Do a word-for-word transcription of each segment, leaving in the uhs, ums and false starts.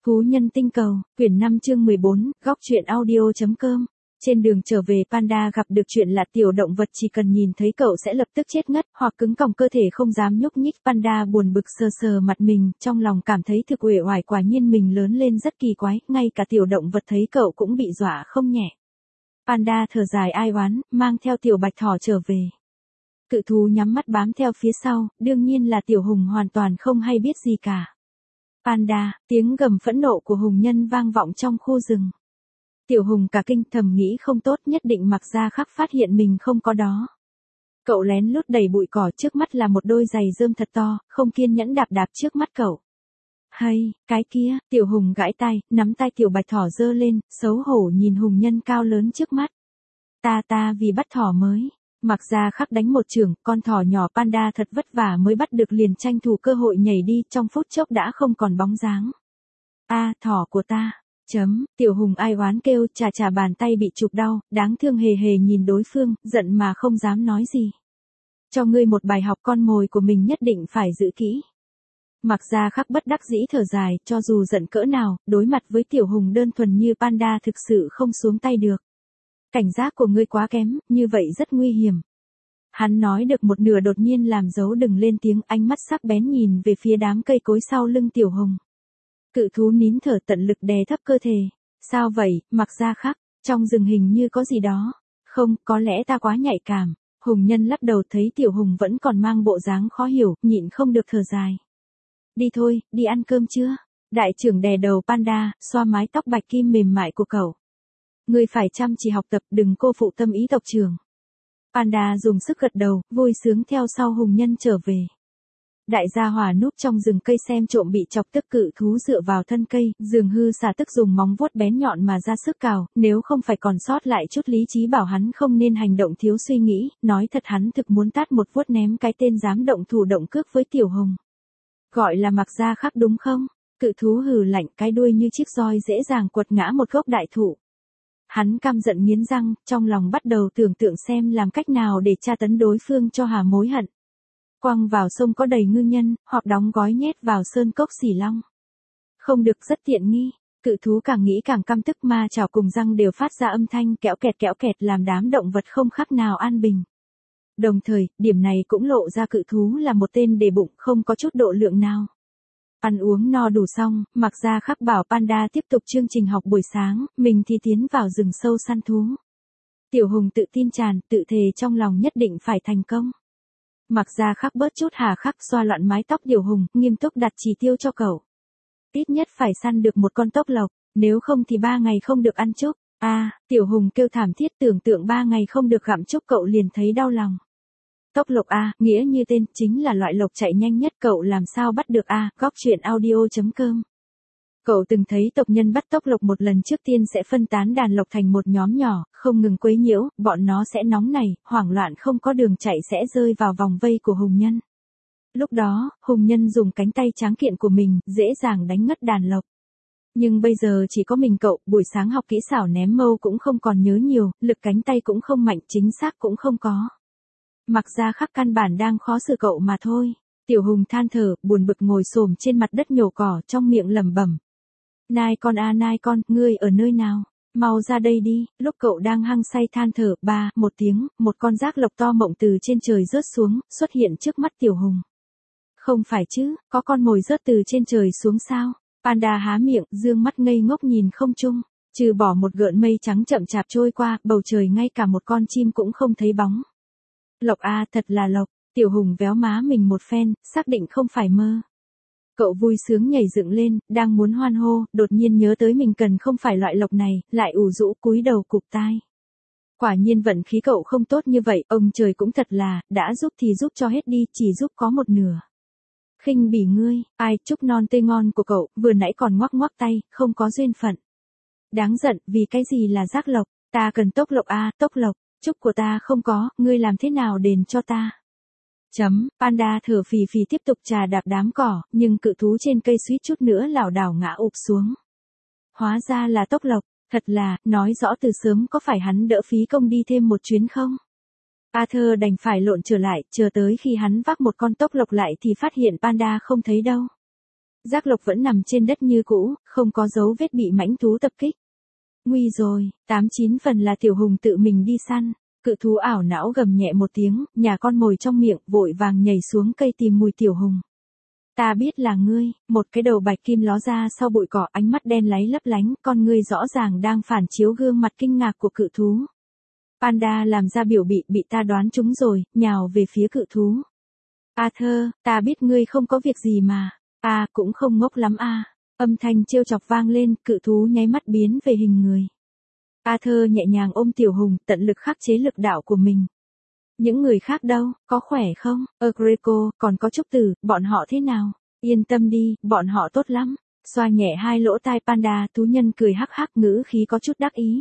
Thú nhân tinh cầu, quyển năm chương mười bốn, góc truyện audio.com. Trên đường trở về Panda gặp được chuyện là tiểu động vật chỉ cần nhìn thấy cậu sẽ lập tức chết ngất hoặc cứng còng cơ thể không dám nhúc nhích. Panda buồn bực sờ sờ mặt mình, trong lòng cảm thấy thực uể oải, quả nhiên mình lớn lên rất kỳ quái, ngay cả tiểu động vật thấy cậu cũng bị dọa không nhẹ. Panda thở dài ai oán, mang theo tiểu bạch thỏ trở về. Cự thú nhắm mắt bám theo phía sau, đương nhiên là tiểu hùng hoàn toàn không hay biết gì cả. Panda, tiếng gầm phẫn nộ của hùng nhân vang vọng trong khu rừng. Tiểu hùng cả kinh thầm nghĩ không tốt, nhất định Mặc Gia Khắc phát hiện mình không có đó. Cậu lén lút đầy bụi cỏ, trước mắt là một đôi giày rơm thật to, không kiên nhẫn đạp đạp trước mắt cậu. Hay, cái kia, tiểu hùng gãi tai, nắm tay tiểu bạch thỏ giơ lên, xấu hổ nhìn hùng nhân cao lớn trước mắt. Ta ta vì bắt thỏ mới. Mặc Gia Khắc đánh một chưởng, con thỏ nhỏ Panda thật vất vả mới bắt được liền tranh thủ cơ hội nhảy đi, trong phút chốc đã không còn bóng dáng. A, thỏ của ta. Chấm, tiểu hùng ai oán kêu, chà chà bàn tay bị chụp đau, đáng thương hề hề nhìn đối phương, giận mà không dám nói gì. Cho ngươi một bài học, con mồi của mình nhất định phải giữ kỹ. Mặc Gia Khắc bất đắc dĩ thở dài, cho dù giận cỡ nào, đối mặt với tiểu hùng đơn thuần như Panda thực sự không xuống tay được. Cảnh giác của ngươi quá kém, như vậy rất nguy hiểm. Hắn nói được một nửa đột nhiên làm dấu đừng lên tiếng, ánh mắt sắc bén nhìn về phía đám cây cối sau lưng tiểu hùng. Cự thú nín thở tận lực đè thấp cơ thể. Sao vậy, Mặc Gia Khắc, trong rừng hình như có gì đó. Không, có lẽ ta quá nhạy cảm. Hùng nhân lắc đầu, thấy tiểu hùng vẫn còn mang bộ dáng khó hiểu, nhịn không được thở dài. Đi thôi, đi ăn cơm chưa? Đại trưởng đè đầu Panda, xoa mái tóc bạch kim mềm mại của cậu. Ngươi phải chăm chỉ học tập, đừng cô phụ tâm ý tộc trưởng. Panda dùng sức gật đầu, vui sướng theo sau hùng nhân trở về. Đại gia hỏa núp trong rừng cây xem trộm bị chọc tức, cự thú dựa vào thân cây, dường hư xà tức dùng móng vuốt bén nhọn mà ra sức cào, nếu không phải còn sót lại chút lý trí bảo hắn không nên hành động thiếu suy nghĩ, nói thật hắn thực muốn tát một vuốt ném cái tên dám động thủ động cước với tiểu hùng. Gọi là Mặc Gia Khắc đúng không? Cự thú hừ lạnh, cái đuôi như chiếc roi dễ dàng quật ngã một gốc đại thụ. Hắn căm giận nghiến răng, trong lòng bắt đầu tưởng tượng xem làm cách nào để tra tấn đối phương cho hà mối hận. Quăng vào sông có đầy ngư nhân, hoặc đóng gói nhét vào sơn cốc xỉ long. Không được, rất tiện nghi. Cự thú càng nghĩ càng căm tức, ma chảo cùng răng đều phát ra âm thanh kẽo kẹt kẽo kẹt làm đám động vật không khác nào an bình. Đồng thời, điểm này cũng lộ ra cự thú là một tên để bụng, không có chút độ lượng nào. Ăn uống no đủ xong, Mặc Gia Khắc bảo Panda tiếp tục chương trình học buổi sáng, mình thì tiến vào rừng sâu săn thú. Tiểu hùng tự tin tràn, tự thề trong lòng nhất định phải thành công. Mặc Gia Khắc bớt chút hà khắc, xoa loạn mái tóc tiểu hùng, nghiêm túc đặt chỉ tiêu cho cậu. Ít nhất phải săn được một con tốc lộc, nếu không thì ba ngày không được ăn trúc. A, à, tiểu hùng kêu thảm thiết, tưởng tượng ba ngày không được gặm trúc cậu liền thấy đau lòng. Tốc lộc A, nghĩa như tên, chính là loại lộc chạy nhanh nhất, cậu làm sao bắt được A, góc truyện audio.com. Cậu từng thấy tộc nhân bắt tốc lộc một lần, trước tiên sẽ phân tán đàn lộc thành một nhóm nhỏ, không ngừng quấy nhiễu, bọn nó sẽ nóng nảy, hoảng loạn không có đường chạy sẽ rơi vào vòng vây của hùng nhân. Lúc đó, hùng nhân dùng cánh tay tráng kiện của mình, dễ dàng đánh ngất đàn lộc. Nhưng bây giờ chỉ có mình cậu, buổi sáng học kỹ xảo ném mâu cũng không còn nhớ nhiều, lực cánh tay cũng không mạnh, chính xác cũng không có. Mặc Gia Khắc căn bản đang khó xử cậu mà thôi. Tiểu hùng than thở, buồn bực ngồi xổm trên mặt đất nhổ cỏ, trong miệng lẩm bẩm. Nai con a nai con, ngươi ở nơi nào? Mau ra đây đi. Lúc cậu đang hăng say than thở, ba, một tiếng, một con giác lộc to mộng từ trên trời rớt xuống, xuất hiện trước mắt tiểu hùng. Không phải chứ, có con mồi rớt từ trên trời xuống sao? Panda há miệng, dương mắt ngây ngốc nhìn không trung, trừ bỏ một gợn mây trắng chậm chạp trôi qua, bầu trời ngay cả một con chim cũng không thấy bóng. Lộc a, thật là lộc. Tiểu hùng véo má mình một phen, xác định không phải mơ. Cậu vui sướng nhảy dựng lên, đang muốn hoan hô, đột nhiên nhớ tới mình cần không phải loại lộc này, lại ủ rũ cúi đầu cụp tai. Quả nhiên vận khí cậu không tốt như vậy, ông trời cũng thật là, đã giúp thì giúp cho hết đi, chỉ giúp có một nửa. Khinh bỉ ngươi, ai, chúc non tươi ngon của cậu, vừa nãy còn ngoắc ngoắc tay, không có duyên phận. Đáng giận, vì cái gì là giác lộc, ta cần tốc lộc a, tốc lộc. Chúc của ta không có, ngươi làm thế nào đền cho ta? Chấm, Panda thở phì phì tiếp tục trà đạp đám cỏ, nhưng cự thú trên cây suýt chút nữa lảo đảo ngã ụp xuống. Hóa ra là tốc lộc, thật là, nói rõ từ sớm có phải hắn đỡ phí công đi thêm một chuyến không? Arthur đành phải lộn trở lại, chờ tới khi hắn vác một con tốc lộc lại thì phát hiện Panda không thấy đâu. Giác lộc vẫn nằm trên đất như cũ, không có dấu vết bị mãnh thú tập kích. Nguy rồi, tám chín phần là Tiểu Hùng tự mình đi săn. Cự thú ảo não gầm nhẹ một tiếng, nhả con mồi trong miệng, vội vàng nhảy xuống cây tìm mùi Tiểu Hùng. Ta biết là ngươi, một cái đầu bạch kim ló ra sau bụi cỏ, ánh mắt đen láy lấp lánh, con ngươi rõ ràng đang phản chiếu gương mặt kinh ngạc của cự thú. Panda làm ra biểu bị, bị ta đoán trúng rồi, nhào về phía cự thú. Arthur, ta biết ngươi không có việc gì mà. À, cũng không ngốc lắm à. Âm thanh trêu chọc vang lên, cự thú nháy mắt biến về hình người. Arthur nhẹ nhàng ôm Tiểu Hùng, tận lực khắc chế lực đạo của mình. Những người khác đâu, có khỏe không? Agreco, còn có Trúc Tử, bọn họ thế nào? Yên tâm đi, bọn họ tốt lắm. Xoa nhẹ hai lỗ tai Panda, thú nhân cười hắc hắc, ngữ khí có chút đắc ý.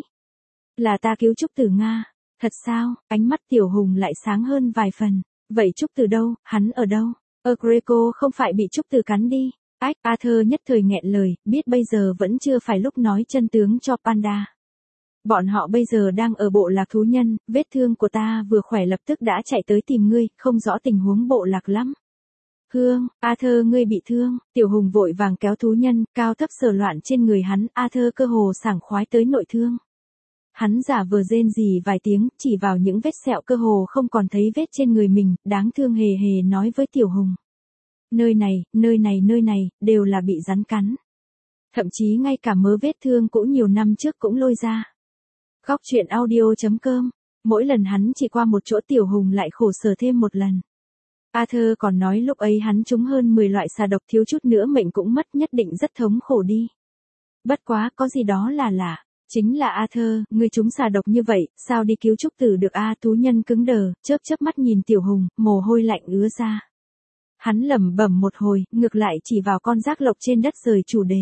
Là ta cứu Trúc Tử Nga. Thật sao? Ánh mắt Tiểu Hùng lại sáng hơn vài phần. Vậy Trúc Tử đâu, hắn ở đâu? Agreco không phải bị Trúc Tử cắn đi. Ách, Arthur nhất thời nghẹn lời, biết bây giờ vẫn chưa phải lúc nói chân tướng cho Panda. Bọn họ bây giờ đang ở bộ lạc thú nhân, vết thương của ta vừa khỏe lập tức đã chạy tới tìm ngươi, không rõ tình huống bộ lạc lắm. Hương, Arthur ngươi bị thương, Tiểu Hùng vội vàng kéo thú nhân, cao thấp sờ loạn trên người hắn, Arthur cơ hồ sảng khoái tới nội thương. Hắn giả vờ rên rỉ vài tiếng, chỉ vào những vết sẹo cơ hồ không còn thấy vết trên người mình, đáng thương hề hề nói với Tiểu Hùng. Nơi này, nơi này, nơi này, đều là bị rắn cắn. Thậm chí ngay cả mớ vết thương cũ nhiều năm trước cũng lôi ra. Góc truyện audio chấm com. Mỗi lần hắn chỉ qua một chỗ Tiểu Hùng lại khổ sở thêm một lần. Arthur còn nói lúc ấy hắn trúng hơn mười loại xà độc, thiếu chút nữa mệnh cũng mất, nhất định rất thống khổ đi. Bất quá, có gì đó là lạ. Chính là Arthur, ngươi trúng xà độc như vậy, sao đi cứu Trúc Tử được a? Thú nhân cứng đờ, chớp chớp mắt nhìn Tiểu Hùng, mồ hôi lạnh ứa ra. Hắn lẩm bẩm một hồi, ngược lại chỉ vào con giác lộc trên đất rời chủ đề.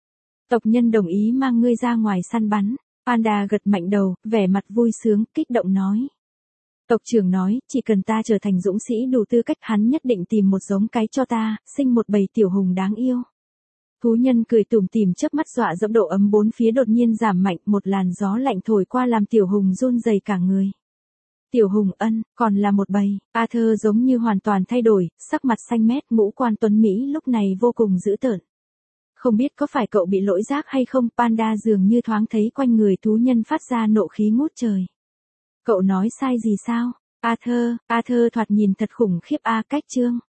Tộc nhân đồng ý mang ngươi ra ngoài săn bắn. Panda gật mạnh đầu, vẻ mặt vui sướng, kích động nói. Tộc trưởng nói, chỉ cần ta trở thành dũng sĩ đủ tư cách, hắn nhất định tìm một giống cái cho ta, sinh một bầy Tiểu Hùng đáng yêu. Thú nhân cười tủm tỉm, chớp mắt dọa dẫm, độ ấm bốn phía đột nhiên giảm mạnh, một làn gió lạnh thổi qua làm Tiểu Hùng run rẩy cả người. Tiểu Hùng ân, còn là một bầy. Arthur giống như hoàn toàn thay đổi, sắc mặt xanh mét, ngũ quan tuấn Mỹ lúc này vô cùng dữ tợn. Không biết có phải cậu bị lỗi giác hay không, Panda dường như thoáng thấy quanh người thú nhân phát ra nộ khí ngút trời. Cậu nói sai gì sao? Arthur, Arthur thoạt nhìn thật khủng khiếp a. Cách chương.